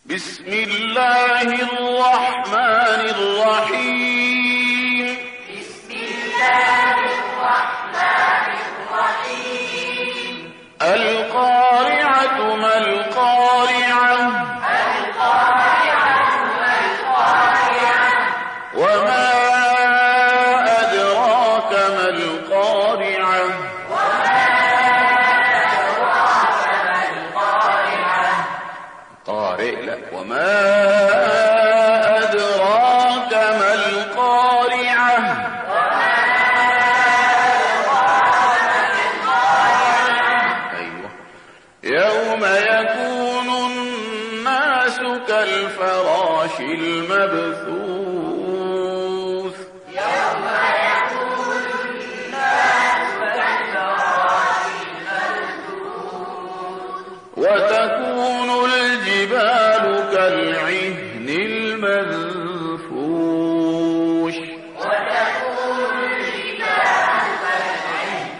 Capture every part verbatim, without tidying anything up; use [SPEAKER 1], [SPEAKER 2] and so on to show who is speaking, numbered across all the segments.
[SPEAKER 1] بسم الله الرحمن الرحيم.
[SPEAKER 2] بسم الله الرحمن الرحيم.
[SPEAKER 1] القارعة ما القارعة
[SPEAKER 2] القارعة ما القارعة
[SPEAKER 1] وما أدراك ما القارعة
[SPEAKER 2] وما أدراك ما القارعة
[SPEAKER 1] قارئ لا وما أدراك ما القارعة
[SPEAKER 2] وما أدراك ما القارعة
[SPEAKER 1] أيوة. يوم يكون الناس كالفراش المبثوث
[SPEAKER 2] يوم يكون الناس كالفراش المبثوث
[SPEAKER 1] وتكون الجبال كالعهن المنفوش
[SPEAKER 2] وتكون الجبال كالعهن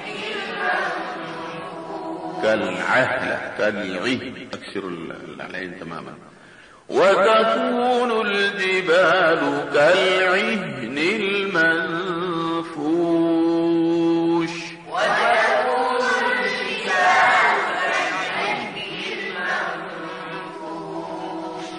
[SPEAKER 2] المنفوش
[SPEAKER 1] كالعهلة كالعهن أكسر العين تماما. وتكون الجبال كالعهن المنفوش
[SPEAKER 2] وتكون الجبال كالعهن المنفوش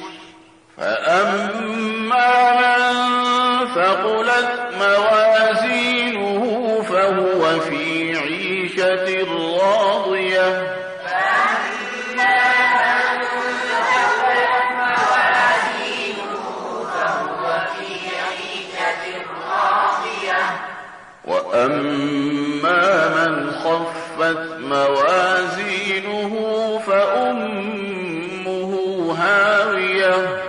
[SPEAKER 1] فأما من ثقلت موازينه فهو في عيشة راضية
[SPEAKER 2] فأما من ثقلت موازينه فهو في عيشة راضية
[SPEAKER 1] وأما من خفت موازينه فأمه هاوية